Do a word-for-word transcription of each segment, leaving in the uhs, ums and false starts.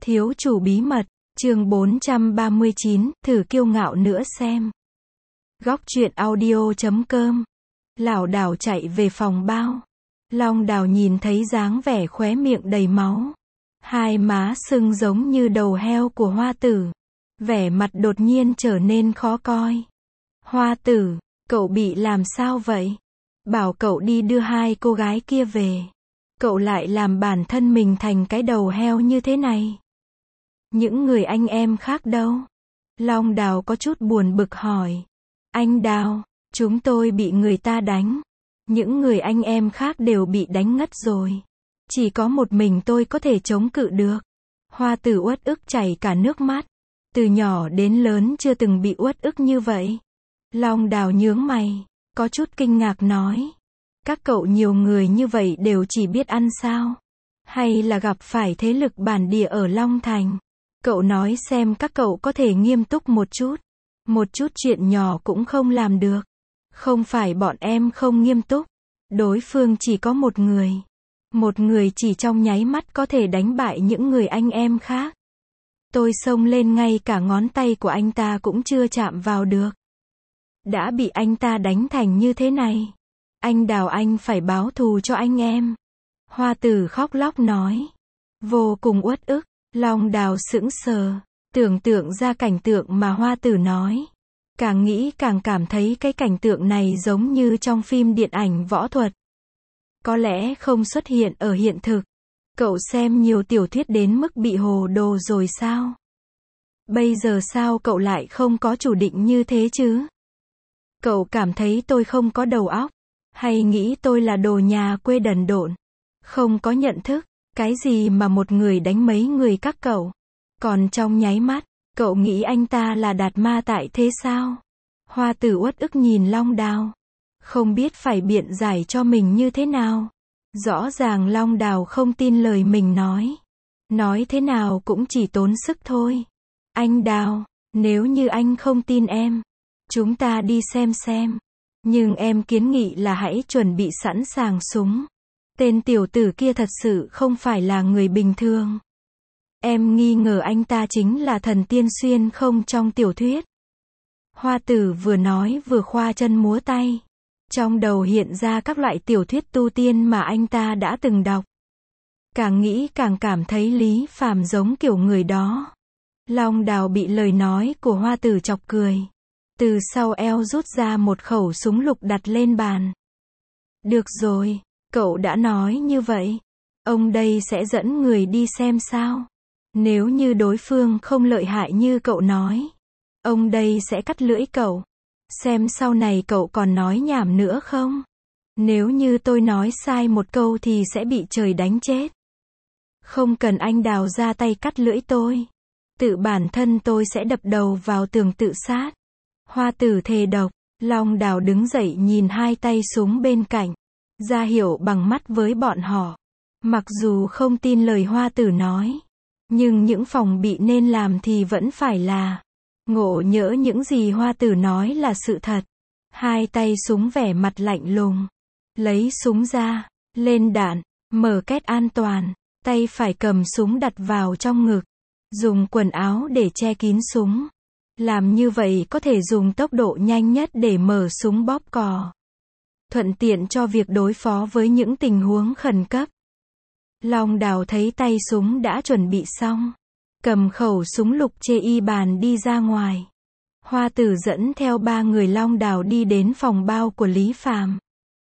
Thiếu chủ bí mật, chương bốn trăm ba mươi chín, thử kiêu ngạo nữa xem. Góc truyện audio chấm com. Lảo đảo chạy về phòng bao. Long Đào nhìn thấy dáng vẻ khóe miệng đầy máu, hai má sưng giống như đầu heo của Hoa Tử. Vẻ mặt đột nhiên trở nên khó coi. Hoa Tử, cậu bị làm sao vậy? Bảo cậu đi đưa hai cô gái kia về. Cậu lại làm bản thân mình thành cái đầu heo như thế này. Những người anh em khác đâu? Long Đào có chút buồn bực hỏi. Anh Đào, chúng tôi bị người ta đánh. Những người anh em khác đều bị đánh ngất rồi. Chỉ có một mình tôi có thể chống cự được. Hoa Tử uất ức chảy cả nước mắt. Từ nhỏ đến lớn chưa từng bị uất ức như vậy. Long Đào nhướng mày, có chút kinh ngạc nói. Các cậu nhiều người như vậy đều chỉ biết ăn sao? Hay là gặp phải thế lực bản địa ở Long Thành? Cậu nói xem các cậu có thể nghiêm túc một chút. Một chút chuyện nhỏ cũng không làm được. Không phải bọn em không nghiêm túc. Đối phương chỉ có một người. Một người chỉ trong nháy mắt có thể đánh bại những người anh em khác. Tôi xông lên ngay cả ngón tay của anh ta cũng chưa chạm vào được. Đã bị anh ta đánh thành như thế này. Anh Đào, anh phải báo thù cho anh em. Hoa Tử khóc lóc nói. Vô cùng uất ức. Long Đào sững sờ, tưởng tượng ra cảnh tượng mà Hoa Tử nói. Càng nghĩ càng cảm thấy cái cảnh tượng này giống như trong phim điện ảnh võ thuật. Có lẽ không xuất hiện ở hiện thực. Cậu xem nhiều tiểu thuyết đến mức bị hồ đồ rồi sao? Bây giờ sao cậu lại không có chủ định như thế chứ? Cậu cảm thấy tôi không có đầu óc? Hay nghĩ tôi là đồ nhà quê đần độn? Không có nhận thức? Cái gì mà một người đánh mấy người các cậu? Còn trong nháy mắt, cậu nghĩ anh ta là đạt ma tại thế sao? Hoa Tử uất ức nhìn Long Đào. Không biết phải biện giải cho mình như thế nào. Rõ ràng Long Đào không tin lời mình nói. Nói thế nào cũng chỉ tốn sức thôi. Anh Đào, nếu như anh không tin em, chúng ta đi xem xem. Nhưng em kiến nghị là hãy chuẩn bị sẵn sàng súng. Tên tiểu tử kia thật sự không phải là người bình thường. Em nghi ngờ anh ta chính là thần tiên xuyên không trong tiểu thuyết. Hoa Tử vừa nói vừa khoa chân múa tay. Trong đầu hiện ra các loại tiểu thuyết tu tiên mà anh ta đã từng đọc. Càng nghĩ càng cảm thấy Lý Phàm giống kiểu người đó. Long Đào bị lời nói của Hoa Tử chọc cười. Từ sau eo rút ra một khẩu súng lục đặt lên bàn. Được rồi, cậu đã nói như vậy. Ông đây sẽ dẫn người đi xem sao. Nếu như đối phương không lợi hại như cậu nói, ông đây sẽ cắt lưỡi cậu. Xem sau này cậu còn nói nhảm nữa không? Nếu như tôi nói sai một câu thì sẽ bị trời đánh chết. Không cần anh Đào ra tay cắt lưỡi tôi. Tự bản thân tôi sẽ đập đầu vào tường tự sát. Hoa Tử thề độc. Long Đào đứng dậy nhìn hai tay súng bên cạnh. Ra hiệu bằng mắt với bọn họ. Mặc dù không tin lời Hoa Tử nói, nhưng những phòng bị nên làm thì vẫn phải là. Ngộ nhỡ những gì Hoa Tử nói là sự thật. Hai tay súng vẻ mặt lạnh lùng. Lấy súng ra, lên đạn, mở két an toàn. Tay phải cầm súng đặt vào trong ngực. Dùng quần áo để che kín súng. Làm như vậy có thể dùng tốc độ nhanh nhất để mở súng bóp cò. Thuận tiện cho việc đối phó với những tình huống khẩn cấp. Long Đào thấy tay súng đã chuẩn bị xong. Cầm khẩu súng lục chê y bàn đi ra ngoài. Hoa Tử dẫn theo ba người Long Đào đi đến phòng bao của Lý Phàm.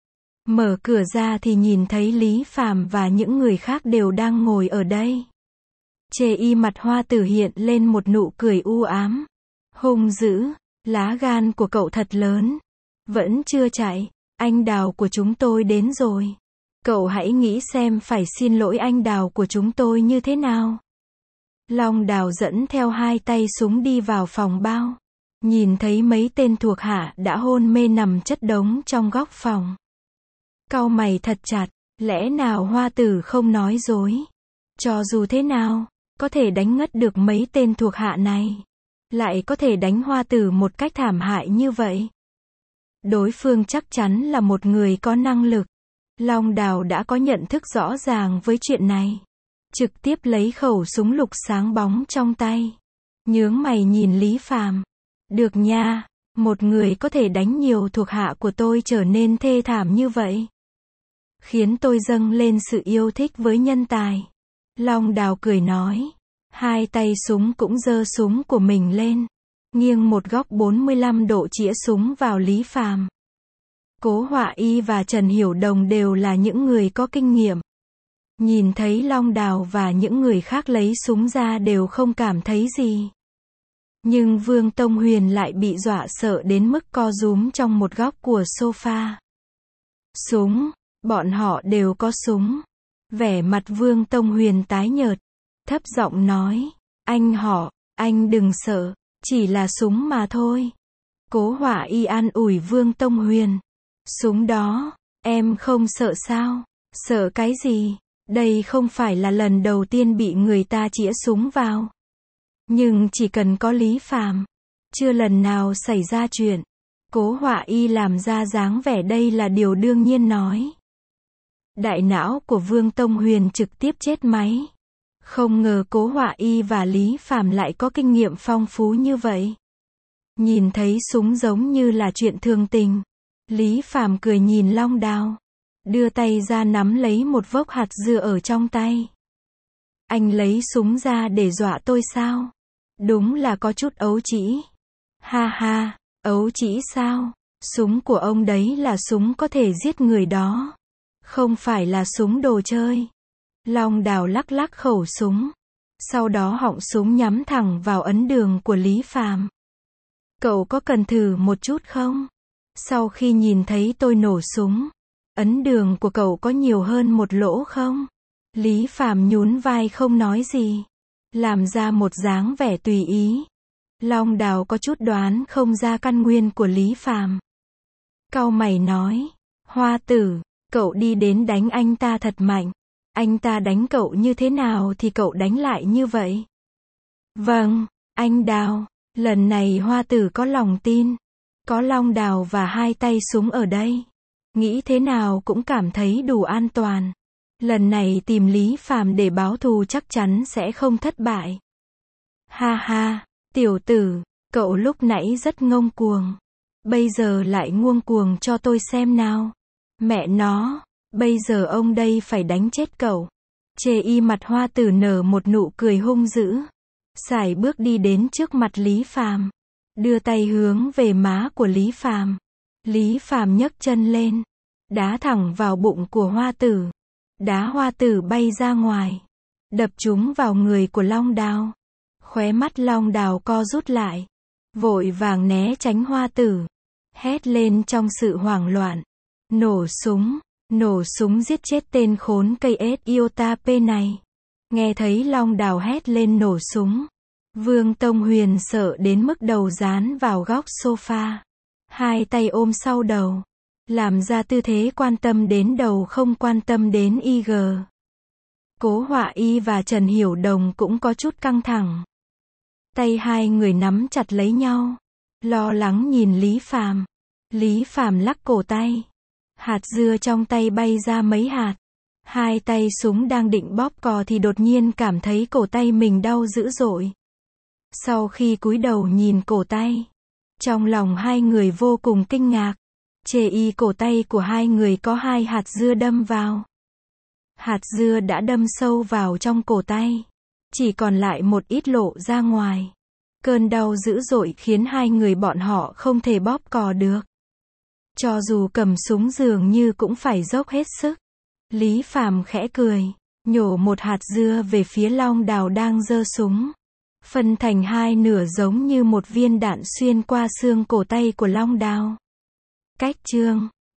Mở cửa ra thì nhìn thấy Lý Phàm và những người khác đều đang ngồi ở đây. Chê y mặt Hoa Tử hiện lên một nụ cười u ám. Hung dữ, lá gan của cậu thật lớn. Vẫn chưa chạy, anh Đào của chúng tôi đến rồi. Cậu hãy nghĩ xem phải xin lỗi anh Đào của chúng tôi như thế nào. Long Đào dẫn theo hai tay súng đi vào phòng bao. Nhìn thấy mấy tên thuộc hạ đã hôn mê nằm chất đống trong góc phòng. Cau mày thật chặt, lẽ nào Hoa Tử không nói dối? Cho dù thế nào, có thể đánh ngất được mấy tên thuộc hạ này. Lại có thể đánh Hoa Tử một cách thảm hại như vậy. Đối phương chắc chắn là một người có năng lực. Long Đào đã có nhận thức rõ ràng với chuyện này. trực tiếp lấy khẩu súng lục sáng bóng trong tay. Nhướng mày nhìn Lý Phàm. Được nha, một người có thể đánh nhiều thuộc hạ của tôi trở nên thê thảm như vậy. Khiến tôi dâng lên sự yêu thích với nhân tài. Long Đào cười nói. Hai tay súng cũng giơ súng của mình lên. Nghiêng một góc bốn mươi lăm độ chĩa súng vào Lý Phàm. Cố Họa Y và Trần Hiểu Đồng đều là những người có kinh nghiệm. Nhìn thấy Long Đào và những người khác lấy súng ra đều không cảm thấy gì. Nhưng Vương Tông Huyền lại bị dọa sợ đến mức co rúm trong một góc của sofa. Súng, bọn họ đều có súng. Vẻ mặt Vương Tông Huyền tái nhợt, thấp giọng nói, anh họ, anh đừng sợ, chỉ là súng mà thôi. Cố Họa Y an ủi Vương Tông Huyền. Súng đó, em không sợ sao? Sợ cái gì? Đây không phải là lần đầu tiên bị người ta chĩa súng vào. Nhưng chỉ cần có Lý Phàm, chưa lần nào xảy ra chuyện. Cố Họa Y làm ra dáng vẻ đây là điều đương nhiên nói. Đại não của Vương Tông Huyền trực tiếp chết máy. Không ngờ Cố Họa Y và Lý Phàm lại có kinh nghiệm phong phú như vậy. Nhìn thấy súng giống như là chuyện thường tình. Lý Phàm cười nhìn Long Đào. Đưa tay ra nắm lấy một vốc hạt dưa ở trong tay. Anh lấy súng ra để dọa tôi sao? Đúng là có chút ấu trĩ. Ha ha, ấu trĩ sao? Súng của ông đấy là súng có thể giết người đó. Không phải là súng đồ chơi. Long Đào lắc lắc khẩu súng. Sau đó họng súng nhắm thẳng vào ấn đường của Lý Phàm. Cậu có cần thử một chút không? Sau khi nhìn thấy tôi nổ súng, ấn đường của cậu có nhiều hơn một lỗ không? Lý Phàm nhún vai không nói gì. Làm ra một dáng vẻ tùy ý. Long Đào có chút đoán không ra căn nguyên của Lý Phàm. Cau mày nói. Hoa tử, cậu đi đến đánh anh ta thật mạnh. Anh ta đánh cậu như thế nào thì cậu đánh lại như vậy. Vâng, anh Đào. Lần này Hoa tử có lòng tin. Có Long Đào và hai tay súng ở đây. Nghĩ thế nào cũng cảm thấy đủ an toàn. Lần này tìm Lý Phàm để báo thù chắc chắn sẽ không thất bại. Ha ha, tiểu tử, cậu lúc nãy rất ngông cuồng. Bây giờ lại ngông cuồng cho tôi xem nào. Mẹ nó, bây giờ ông đây phải đánh chết cậu. Chê y mặt Hoa tử nở một nụ cười hung dữ. Sải bước đi đến trước mặt Lý Phàm. Đưa tay hướng về má của Lý Phàm. Lý Phàm nhấc chân lên. Đá thẳng vào bụng của Hoa tử. Đá Hoa tử bay ra ngoài. Đập trúng vào người của Long Đào. Khóe mắt Long Đào co rút lại. Vội vàng né tránh Hoa tử. Hét lên trong sự hoảng loạn. Nổ súng. Nổ súng giết chết tên khốn cây ết iota pê này. Nghe thấy Long Đào hét lên nổ súng. Vương Tông Huyền sợ đến mức đầu dán vào góc sofa. Hai tay ôm sau đầu. Làm ra tư thế quan tâm đến đầu không quan tâm đến i giê. Cố Họa Y và Trần Hiểu Đồng cũng có chút căng thẳng. Tay hai người nắm chặt lấy nhau. Lo lắng nhìn Lý Phàm. Lý Phàm lắc cổ tay. Hạt dưa trong tay bay ra mấy hạt. Hai tay súng đang định bóp cò thì đột nhiên cảm thấy cổ tay mình đau dữ dội. Sau khi cúi đầu nhìn cổ tay, trong lòng hai người vô cùng kinh ngạc. Chê y cổ tay của hai người có hai hạt dưa đâm vào. Hạt dưa đã đâm sâu vào trong cổ tay. Chỉ còn lại một ít lộ ra ngoài. Cơn đau dữ dội khiến hai người bọn họ không thể bóp cò được. Cho dù cầm súng dường như cũng phải dốc hết sức. Lý Phàm khẽ cười, nhổ một hạt dưa về phía Long Đào đang giơ súng. Phân thành hai nửa giống như một viên đạn xuyên qua xương cổ tay của Long Đào. Cách chương